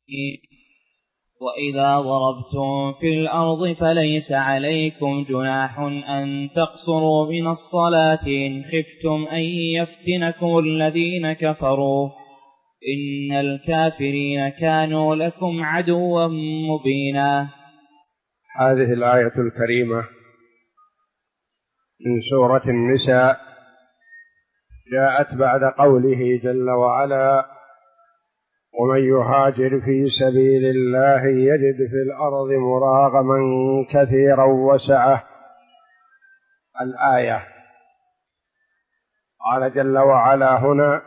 وإذا ضربتم في الأرض فليس عليكم جناح أن تقصروا من الصلاة إن خفتم أن يفتنكم الذين كفروا إن الكافرين كانوا لكم عدوا مبينا. هذه الآية الكريمة من سورة النساء جاءت بعد قوله جل وعلا: ومن يهاجر في سبيل الله يجد في الأرض مراغما كثيرا وسعة. الآية قال جل وعلا هنا: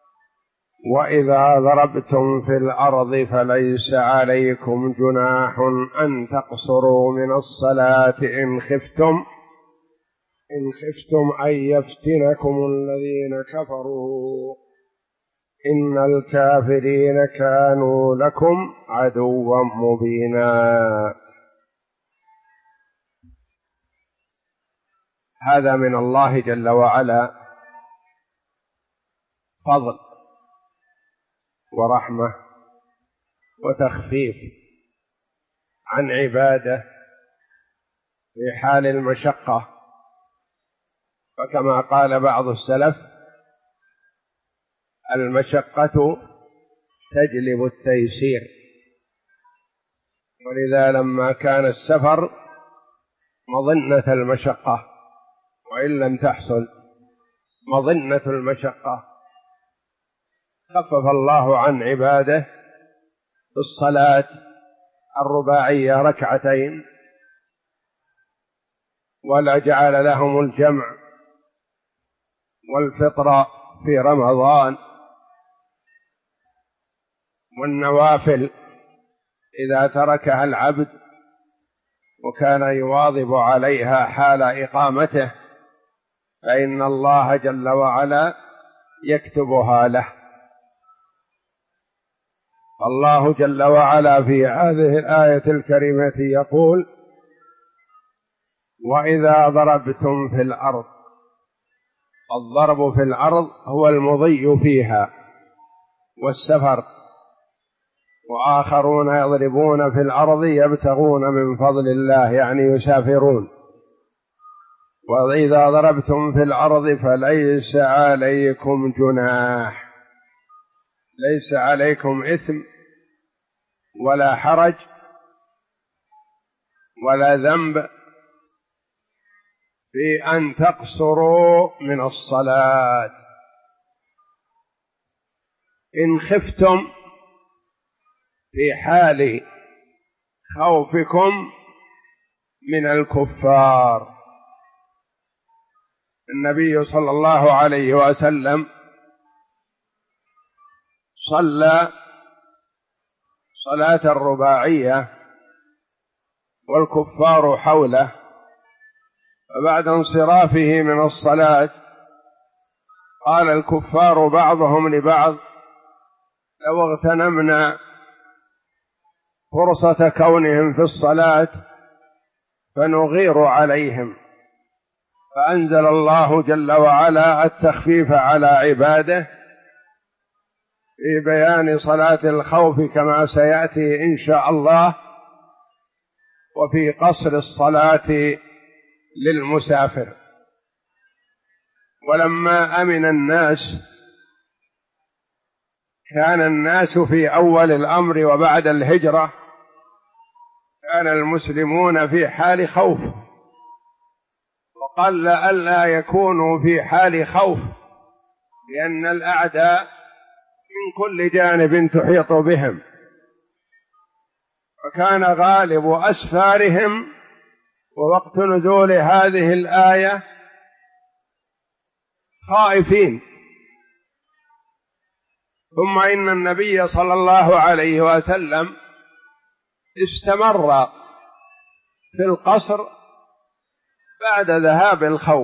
وإذا ضربتم في الأرض فليس عليكم جناح أن تقصروا من الصلاة إن خفتم أن يفتنكم الذين كفروا إن الكافرين كانوا لكم عدوا مبينا. هذا من الله جل وعلا فضل ورحمة وتخفيف عن عباده في حال المشقة. فكما قال بعض السلف: المشقة تجلب التيسير. ولذا لما كان السفر مظنة المشقة وإن لم تحصل مظنة المشقة، خفف الله عن عباده بالصلاة الرباعية ركعتين، ولا جعل لهم الجمع والفطر في رمضان والنوافل إذا تركها العبد وكان يواظب عليها حال إقامته فإن الله جل وعلا يكتبها له. الله جل وعلا في هذه الآية الكريمة يقول: وإذا ضربتم في الأرض. الضرب في الأرض هو المضي فيها والسفر، وآخرون يضربون في الأرض يبتغون من فضل الله، يعني يسافرون. وإذا ضربتم في الأرض فليس عليكم جناح، ليس عليكم إثم ولا حرج ولا ذنب في أن تقصروا من الصلاة إن خفتم، في حال خوفكم من الكفار. النبي صلى الله عليه وسلم صلى صلاة الرباعية والكفار حوله، فبعد انصرافه من الصلاة قال الكفار بعضهم لبعض: لو اغتنمنا فرصة كونهم في الصلاة فنغير عليهم. فأنزل الله جل وعلا التخفيف على عباده في بيان صلاة الخوف كما سيأتي إن شاء الله، وفي قصر الصلاة للمسافر. ولما أمن الناس، كان الناس في أول الأمر وبعد الهجرة كان المسلمون في حال خوف، وقل ألا يكونوا في حال خوف، لأن الأعداء من كل جانب تحيط بهم، فكان غالب أسفارهم ووقت نزول هذه الآية خائفين. ثم إن النبي صلى الله عليه وسلم استمر في القصر بعد ذهاب الخوف،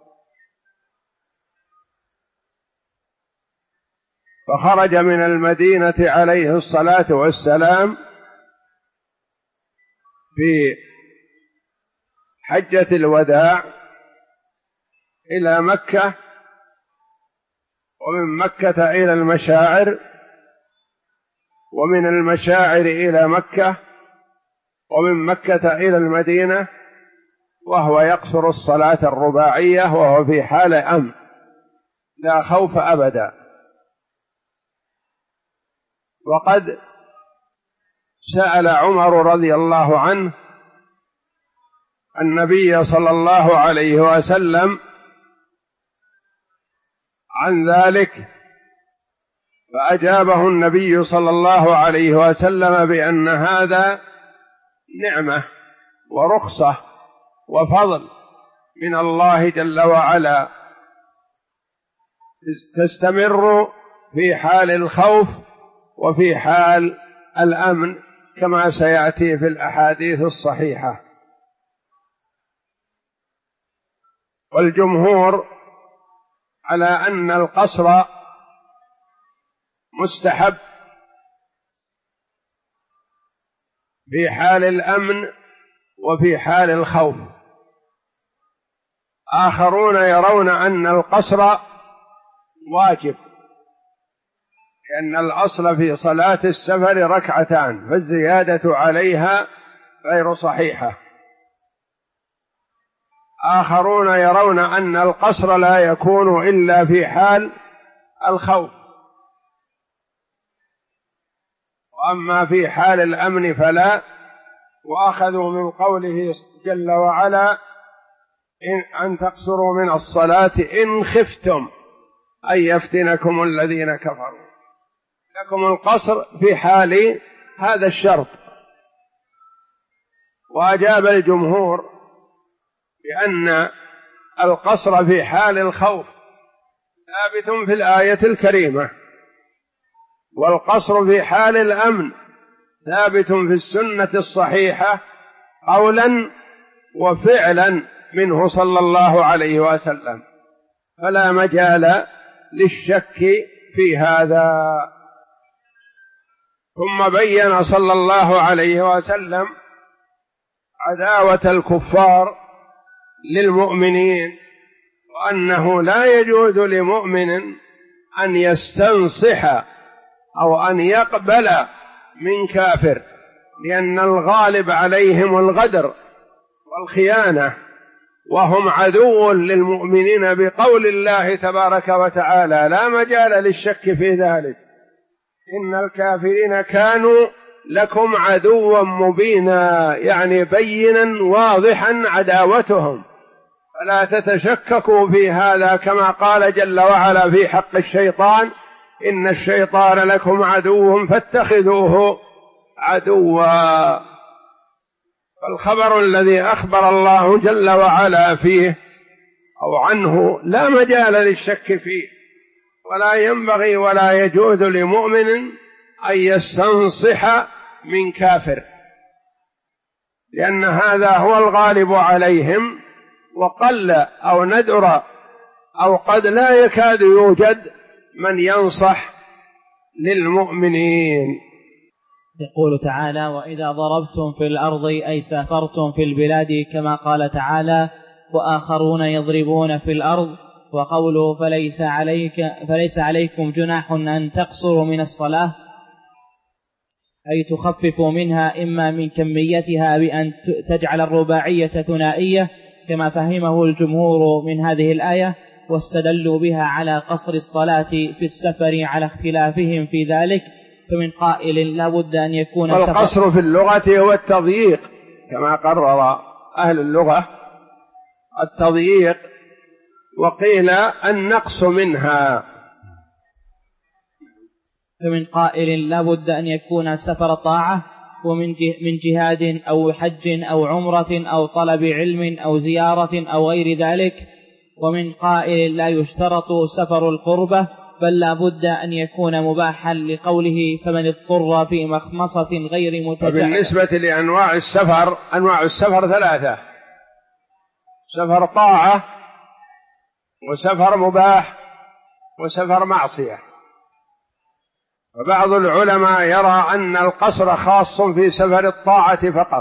فخرج من المدينة عليه الصلاة والسلام في حجة الوداع إلى مكة، ومن مكة إلى المشاعر، ومن المشاعر إلى مكة ومن مكة إلى المدينة، وهو يقصر الصلاة الرباعية وهو في حال أمن لا خوف أبدا. وقد سأل عمر رضي الله عنه النبي صلى الله عليه وسلم عن ذلك، فأجابه النبي صلى الله عليه وسلم بأن هذا نعمة ورخصة وفضل من الله جل وعلا، تستمر في حال الخوف وفي حال الأمن كما سيأتي في الأحاديث الصحيحة. والجمهور على أن القصر مستحب في حال الأمن وفي حال الخوف. آخرون يرون أن القصر واجب، لأن الأصل في صلاة السفر ركعتان، فالزيادة عليها غير صحيحة. آخرون يرون أن القصر لا يكون إلا في حال الخوف، وأما في حال الأمن فلا. وأخذوا من قوله جل وعلا أن تقصروا من الصلاة إن خفتم أن يفتنكم الذين كفروا، لكم القصر في حال هذا الشرط. وأجاب الجمهور بأن القصر في حال الخوف ثابت في الآية الكريمة، والقصر في حال الأمن ثابت في السنة الصحيحة قولا وفعلا منه صلى الله عليه وسلم، فلا مجال للشك في هذا. ثم بين صلى الله عليه وسلم عداوة الكفار للمؤمنين، وأنه لا يجوز لمؤمن أن يستنصح أو أن يقبل من كافر، لأن الغالب عليهم الغدر والخيانة، وهم عدو للمؤمنين بقول الله تبارك وتعالى: لا مجال للشك في ذلك، إن الكافرين كانوا لكم عدوا مبينا، يعني بينا واضحا عداوتهم، فلا تتشككوا في هذا، كما قال جل وعلا في حق الشيطان: إن الشيطان لكم عدو فاتخذوه عدوا. فالخبر الذي أخبر الله جل وعلا فيه أو عنه لا مجال للشك فيه، ولا ينبغي ولا يجوز لمؤمن أن يستنصح من كافر، لأن هذا هو الغالب عليهم، وقل أو ندر أو قد لا يكاد يوجد من ينصح للمؤمنين. يقول تعالى: وإذا ضربتم في الأرض أي سافرتم في البلاد، كما قال تعالى: وآخرون يضربون في الأرض. وقوله: فليس عليكم جناح أن تقصروا من الصلاة، أي تخففوا منها، إما من كميتها بأن تجعل الرباعية ثنائية كما فهمه الجمهور من هذه الآية، واستدلوا بها على قصر الصلاة في السفر على اختلافهم في ذلك. فمن قائل: لا بد أن يكون والقصر في اللغة هو التضييق، كما قرر أهل اللغة التضييق، وقيل النقص منها. فمن قائل: لا بد أن يكون سفر طاعة من جهاد أو حج أو عمرة أو طلب علم أو زيارة أو غير ذلك. ومن قائل: لا يشترط سفر القربة، بل لا بد أن يكون مباحا، لقوله: فمن اضطر في مخمصة غير متجعل. بالنسبة لأنواع السفر، أنواع السفر ثلاثة: سفر طاعة، وسفر مباح، وسفر معصية. وبعض العلماء يرى أن القصر خاص في سفر الطاعة فقط،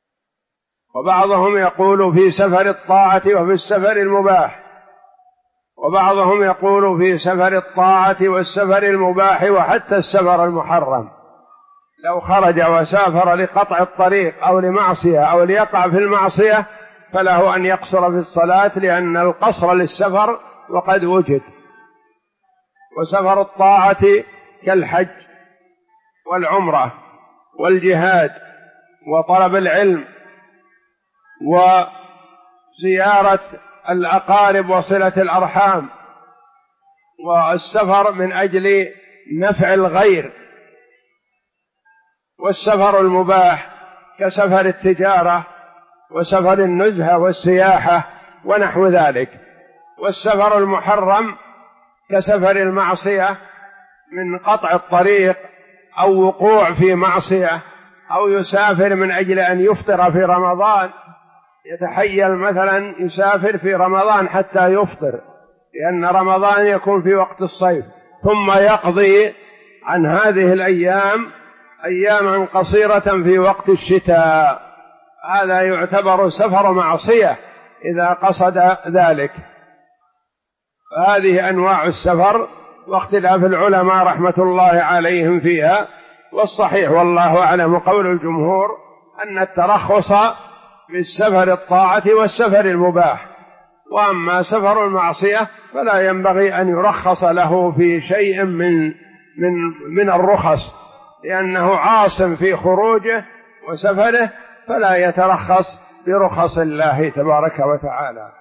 وبعضهم يقول في سفر الطاعة وفي السفر المباح، وبعضهم يقول في سفر الطاعة والسفر المباح وحتى السفر المحرم، لو خرج وسافر لقطع الطريق أو لمعصية أو ليقع في المعصية فله أن يقصر في الصلاة، لأن القصر للسفر وقد وجد. وسفر الطاعة كالحج والعمرة والجهاد وطلب العلم وزيارة الأقارب وصلة الأرحام، والسفر من أجل نفع الغير. والسفر المباح كسفر التجارة وسفر النزهة والسياحة ونحو ذلك. والسفر المحرم كسفر المعصية من قطع الطريق أو وقوع في معصية، أو يسافر من أجل أن يفطر في رمضان، يتحيل مثلا يسافر في رمضان حتى يفطر، لأن رمضان يكون في وقت الصيف، ثم يقضي عن هذه الأيام أياما قصيرة في وقت الشتاء، هذا يعتبر سفر معصية إذا قصد ذلك. هذه أنواع السفر، واختلاف العلماء رحمة الله عليهم فيها. والصحيح والله أعلم قول الجمهور أن الترخص بالسفر الطاعة والسفر المباح، وأما سفر المعصية فلا ينبغي أن يرخص له في شيء من الرخص، لأنه عاص في خروجه وسفره، فلا يترخص برخص الله تبارك وتعالى.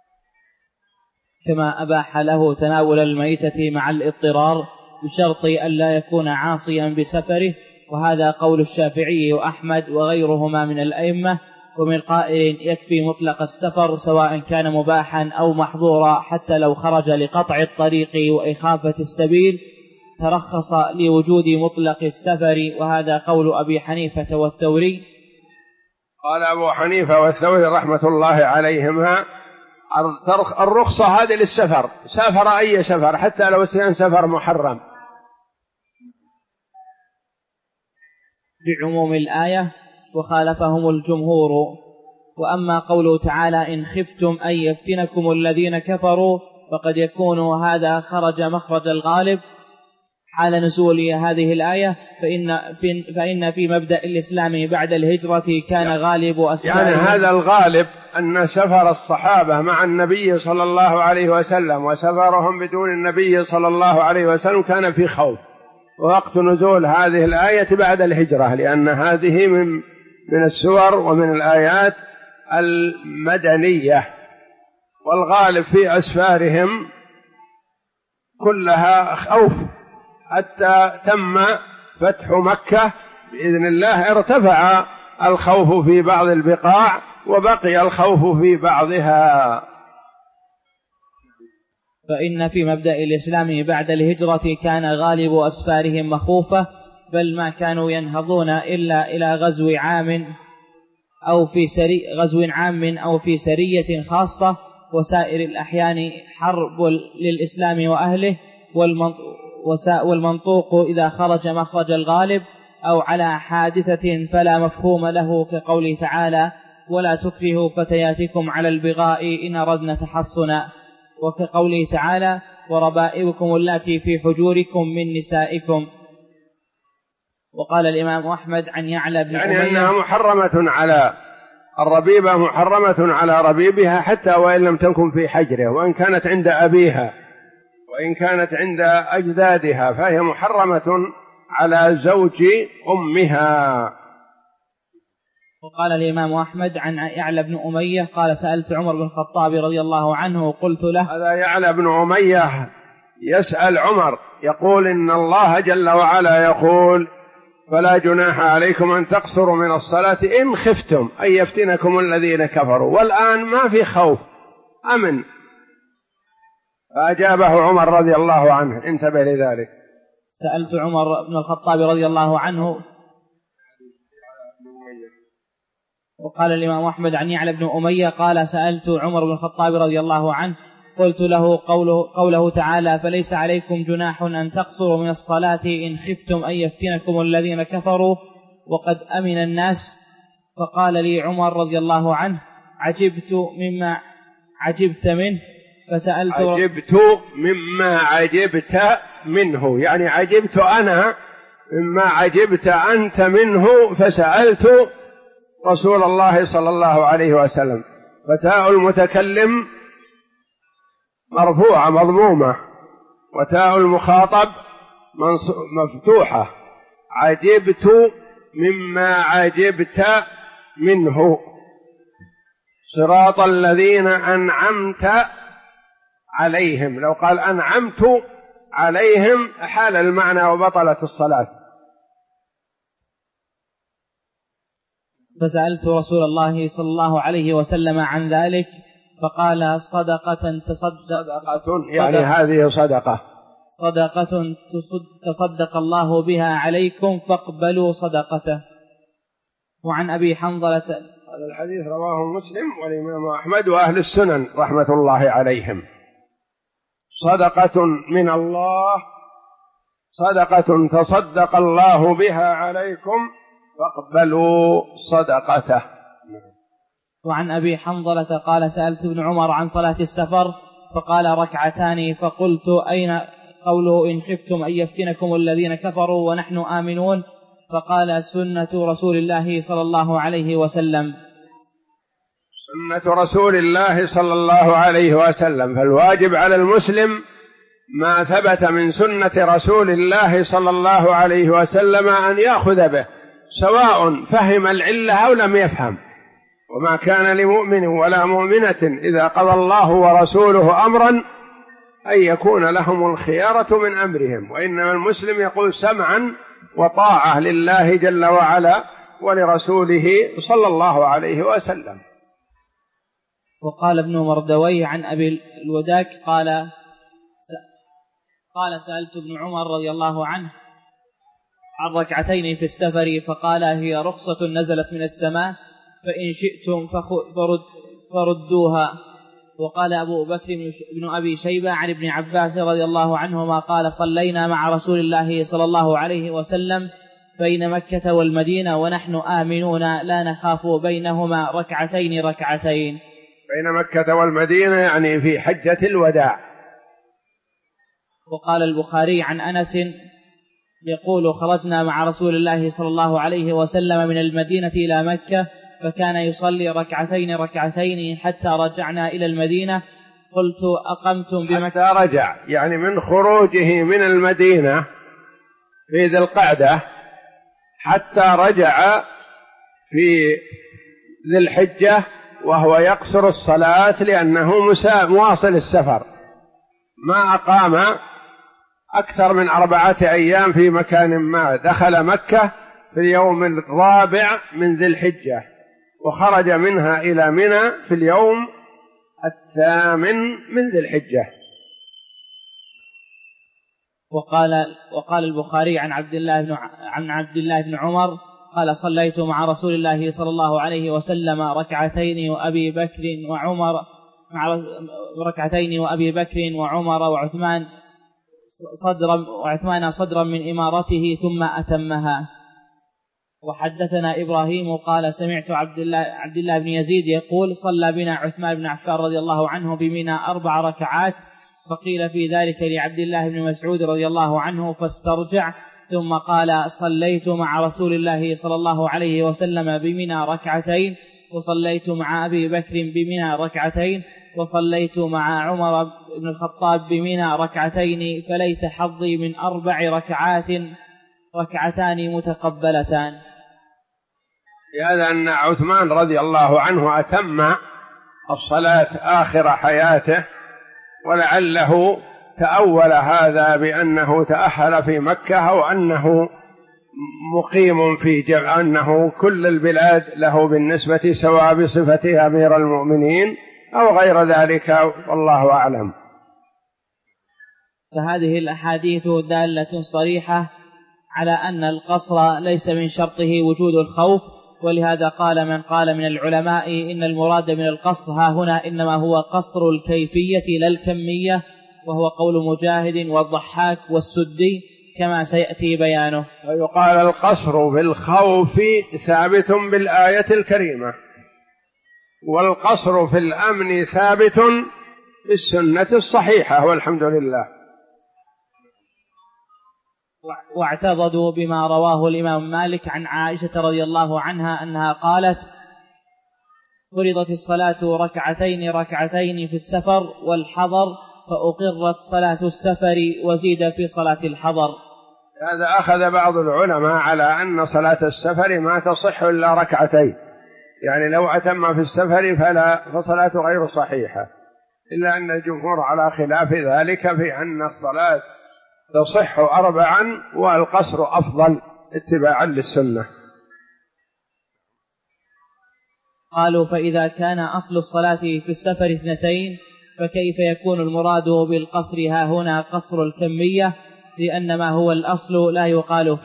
كما أباح له تناول الميتة مع الاضطرار بشرط ألا يكون عاصيا بسفره، وهذا قول الشافعي وأحمد وغيرهما من الأئمة. ومن قائل يكفي مطلق السفر سواء كان مباحا أو محظورا حتى لو خرج لقطع الطريق وإخافة السبيل، ترخص لوجود مطلق السفر، وهذا قول أبي حنيفة والثوري. قال أبو حنيفة والثوري رحمة الله عليهما الرخصة هذه للسفر، سافر أي سفر حتى لو كان سفر محرم، بعموم الآية، وخالفهم الجمهور. وأما قوله تعالى إن خفتم أن يفتنكم الذين كفروا، فقد يكون هذا خرج مخرج الغالب حال نزول هذه الآية، فإن في مبدأ الإسلام بعد الهجرة كان غالب أسفاره، يعني هذا الغالب أن سفر الصحابة مع النبي صلى الله عليه وسلم وسفرهم بدون النبي صلى الله عليه وسلم كان في خوف، ووقت نزول هذه الآية بعد الهجرة، لأن هذه من السور ومن الآيات المدنية، والغالب في أسفارهم كلها خوف، حتى تم فتح مكة بإذن الله ارتفع الخوف في بعض البقاع وبقي الخوف في بعضها. فإن في مبدأ الإسلام بعد الهجرة كان غالب أسفارهم مخوفة، بل ما كانوا ينهضون إلا إلى غزو عام أو في سرية خاصة، وسائر الأحيان حرب للإسلام وأهله، والمنطوق إذا خرج مخرج الغالب أو على حادثة فلا مفهوم له، كقوله تعالى ولا تكرهوا فتياتكم على البغاء إن أردنا تحصنا، وكقوله تعالى وربائبكم اللاتي في حجوركم من نسائكم. وقال الإمام أحمد عن يعلى بن أمية يعني أنها محرمة على الربيبة، محرمة على ربيبها حتى وإن لم تكن في حجره، وإن كانت عند أبيها وإن كانت عند أجدادها فهي محرمة على زوج أمها. وقال الإمام أحمد عن يعلى بن أمية قال سألت عمر بن الخطاب رضي الله عنه قلت له، هذا يعلى بن أمية يسأل عمر يقول إن الله جل وعلا يقول فلا جناح عليكم أن تقصروا من الصلاة إن خفتم أن يفتنكم الذين كفروا، والآن ما في خوف، أمن. فأجابه عمر رضي الله عنه، انتبه لذلك. سألت عمر بن الخطاب رضي الله عنه. وقال الإمام أحمد عن يعلى بن أمية قال سألت عمر بن الخطاب رضي الله عنه قلت له قوله تعالى فليس عليكم جناح أن تقصروا من الصلاة إن خفتم أن يفتنكم الذين كفروا وقد أمن الناس. فقال لي عمر رضي الله عنه عجبت مما عجبت منه، عجبت مما عجبت منه، يعني عجبت أنا مما عجبت أنت منه، فسألت رسول الله صلى الله عليه وسلم. فتاء المتكلم مرفوعة مضمومة، وتاء المخاطب مفتوحة. عجبت مما عجبت منه، صراط الذين أنعمت عليهم. لو قال أنعمت عليهم حال المعنى وبطلت الصلاة. فسألت رسول الله صلى الله عليه وسلم عن ذلك فقال صدقة يعني هذه صدقة تصدق الله بها عليكم فاقبلوا صدقته. وعن أبي حنظلة، هذا الحديث رواه مسلم والإمام أحمد وأهل السنن رحمة الله عليهم. صدقة من الله، صدقة تصدق الله بها عليكم فاقبلوا صدقته. وعن أبي حنظلة قال سألت ابن عمر عن صلاة السفر فقال ركعتان، فقلت أين قوله إن خفتم أن يفتنكم الذين كفروا ونحن آمنون؟ فقال سنة رسول الله صلى الله عليه وسلم. سنة رسول الله صلى الله عليه وسلم. فالواجب على المسلم ما ثبت من سنة رسول الله صلى الله عليه وسلم أن يأخذ به، سواء فهم العلة أو لم يفهم. وما كان لمؤمن ولا مؤمنة إذا قضى الله ورسوله أمرا أن يكون لهم الخيارة من أمرهم، وإنما المسلم يقول سمعا وطاعة لله جل وعلا ولرسوله صلى الله عليه وسلم. وقال ابن مردويه عن أبي الوداك قال سألت ابن عمر رضي الله عنه عن ركعتين في السفر فقال هي رخصة نزلت من السماء فإن شئتم فردوها. وقال أبو بكر بن أبي شيبة عن ابن عباس رضي الله عنهما قال صلينا مع رسول الله صلى الله عليه وسلم بين مكة والمدينة ونحن آمنون لا نخاف بينهما ركعتين. بين مكة والمدينة يعني في حجة الوداع. وقال البخاري عن أنس يقول خرجنا مع رسول الله صلى الله عليه وسلم من المدينة إلى مكة فكان يصلي ركعتين حتى رجعنا إلى المدينة. قلت أقمتم بمكة حتى رجع، يعني من خروجه من المدينة في ذي القعدة حتى رجع في ذي الحجة وهو يقصر الصلاة لأنه مواصل السفر، ما أقام أكثر من 4 أيام في مكان ما. دخل مكة في اليوم 4 من ذي الحجة وخرج منها إلى منى في اليوم 8 من ذي الحجة. وقال البخاري عن عبد الله بن عمر قال صليت مع رسول الله صلى الله عليه وسلم ركعتين وأبي بكر وعمر وعثمان صدرا من إمارته ثم أتمها. وحدثنا إبراهيم قال سمعت عبد الله بن يزيد يقول صلى بنا عثمان بن عفان رضي الله عنه بمنى 4 ركعات، فقيل في ذلك لعبد الله بن مسعود رضي الله عنه فاسترجع، ثم قال صليت مع رسول الله صلى الله عليه وسلم بمنى 2 ركعتين، وصليت مع أبي بكر بمنى 2 ركعتين، وصليت مع عمر بن الخطاب بمنى 2 ركعتين، فليت حظي من 4 ركعات 2 متقبلتان. لهذا أن عثمان رضي الله عنه أتم الصلاة آخر حياته، ولعله تأول هذا بأنه تأهل في مكة أو أنه مقيم في أنه كل البلاد له بالنسبة سواء بصفته أمير المؤمنين أو غير ذلك، والله أعلم. فهذه الأحاديث دالة صريحة على أن القصر ليس من شرطه وجود الخوف، ولهذا قال من قال من العلماء إن المراد من القصر ها هنا إنما هو قصر الكيفية لا الكمية، وهو قول مجاهد والضحاك والسدي كما سيأتي بيانه. ويقال القصر في الخوف ثابت بالآية الكريمة، والقصر في الأمن ثابت بالسنة الصحيحة والحمد لله. واعتضدوا بما رواه الإمام مالك عن عائشة رضي الله عنها أنها قالت: فرضت الصلاة ركعتين في السفر والحضر، فأقرت صلاة السفر وزيد في صلاة الحضر. هذا أخذ بعض العلماء على أن صلاة السفر ما تصح إلا ركعتين، يعني لو أتم في السفر فصلاته غير صحيحة، إلا أن الجمهور على خلاف ذلك في أن الصلاة تصح 4 والقصر أفضل اتباعا للسنة. قالوا: فإذا كان أصل الصلاة في السفر 2 فكيف يكون المراد بالقصر ها هنا قصر الكمية؟ لأن ما هو الأصل لا يقال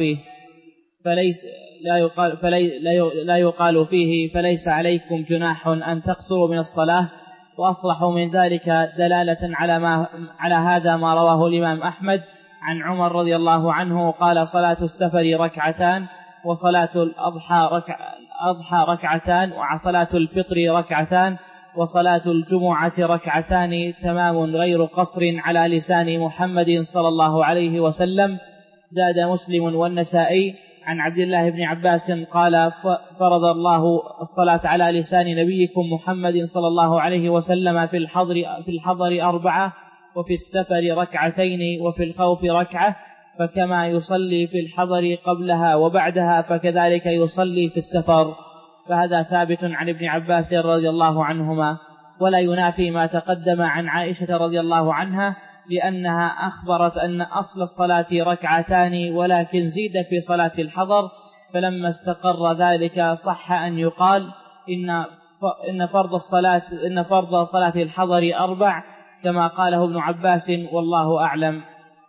فيه فليس عليكم جناح أن تقصروا من الصلاة. وأصلحوا من ذلك دلالة على هذا ما رواه الإمام أحمد عن عمر رضي الله عنه قال: صلاة السفر 2 وصلاة الأضحى 2 وصلاة الفطر 2 وصلاة الجمعة 2 تمام غير قصر على لسان محمد صلى الله عليه وسلم. زاد مسلم والنسائي عن عبد الله بن عباس قال: فرض الله الصلاة على لسان نبيكم محمد صلى الله عليه وسلم في الحضر 4 وفي السفر 2 وفي الخوف 1، فكما يصلي في الحضر قبلها وبعدها فكذلك يصلي في السفر. فهذا ثابت عن ابن عباس رضي الله عنهما، ولا ينافي ما تقدم عن عائشة رضي الله عنها، لأنها أخبرت أن أصل الصلاة 2 ولكن زيد في صلاة الحضر، فلما استقر ذلك صح أن يقال إن فرض صلاة الحضر 4 كما قاله ابن عباس، والله أعلم.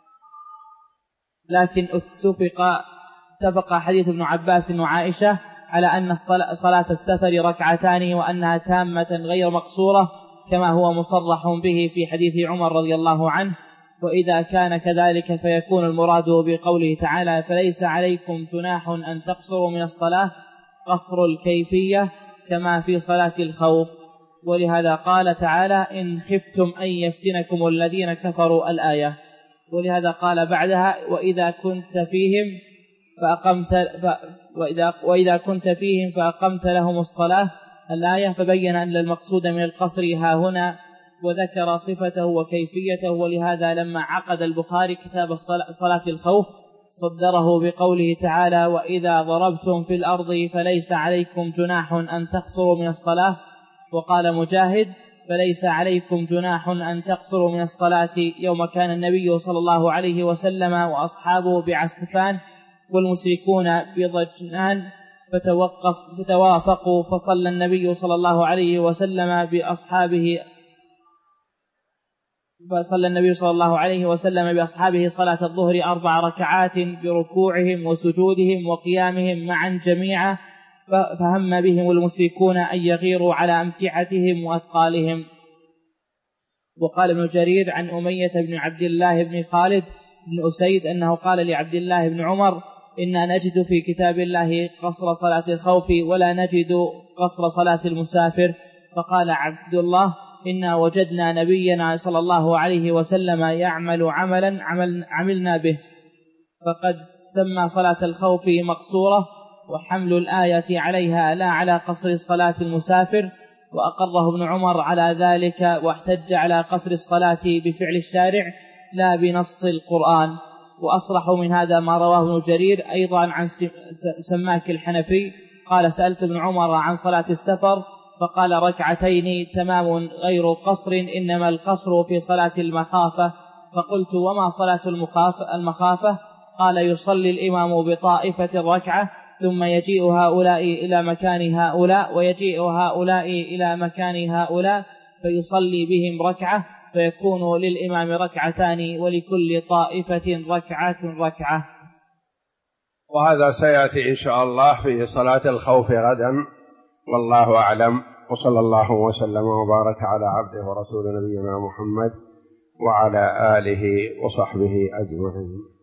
لكن اتفق حديث ابن عباس وعائشة على أن صلاة السفر 2 وأنها تامة غير مقصورة، كما هو مصرح به في حديث عمر رضي الله عنه. وإذا كان كذلك فيكون المراد بقوله تعالى: فليس عليكم جناح أن تقصروا من الصلاة قصر الكيفية كما في صلاة الخوف. ولهذا قال تعالى: إن خفتم أن يفتنكم الذين كفروا الآية. ولهذا قال بعدها: وإذا كنت فيهم فأقمت لهم الصلاة الآية. فبين أن المقصود من القصر ها هنا، وذكر صفته وكيفيته. ولهذا لما عقد البخاري كتاب صلاة الخوف صدره بقوله تعالى: وإذا ضربتم في الأرض فليس عليكم جناح أن تقصروا من الصلاة. وقال مجاهد: فليس عليكم جناح أن تقصروا من الصلاة يوم كان النبي صلى الله عليه وسلم وأصحابه بعسفان والمشركون بضجنان فتوافقوا، فصلى النبي صلى الله عليه وسلم بأصحابه صلاة الظهر 4 ركعات بركوعهم وسجودهم وقيامهم معا جميعا، فهم بهم المشركون أن يغيروا على أمتعتهم وأثقالهم. وقال ابن جرير عن أمية بن عبد الله بن خالد بن أسيد أنه قال لعبد الله بن عمر: إنا نجد في كتاب الله قصر صلاة الخوف ولا نجد قصر صلاة المسافر. فقال عبد الله: إنا وجدنا نبينا صلى الله عليه وسلم يعمل عملا عملنا به، فقد سمى صلاة الخوف مقصورة، وحمل الآية عليها لا على قصر الصلاة المسافر. وأقره ابن عمر على ذلك، واحتج على قصر الصلاة بفعل الشارع لا بنص القرآن. وأصرح من هذا ما رواه ابن جرير أيضا عن سماك الحنفي قال: سألت ابن عمر عن صلاة السفر فقال: 2 تمام غير قصر، إنما القصر في صلاة المخافة. فقلت: وما صلاة المخافة؟ قال: يصلي الإمام بطائفة الركعة ثم يجيء هؤلاء إلى مكان هؤلاء ويجيء هؤلاء إلى مكان هؤلاء فيصلي بهم ركعة، فيكون للإمام 2 ولكل طائفة ركعة. وهذا سيأتي إن شاء الله في صلاة الخوف غدا، والله أعلم. وصلى الله وسلم وبارك على عبده ورسول نبينا محمد وعلى آله وصحبه أجمعين.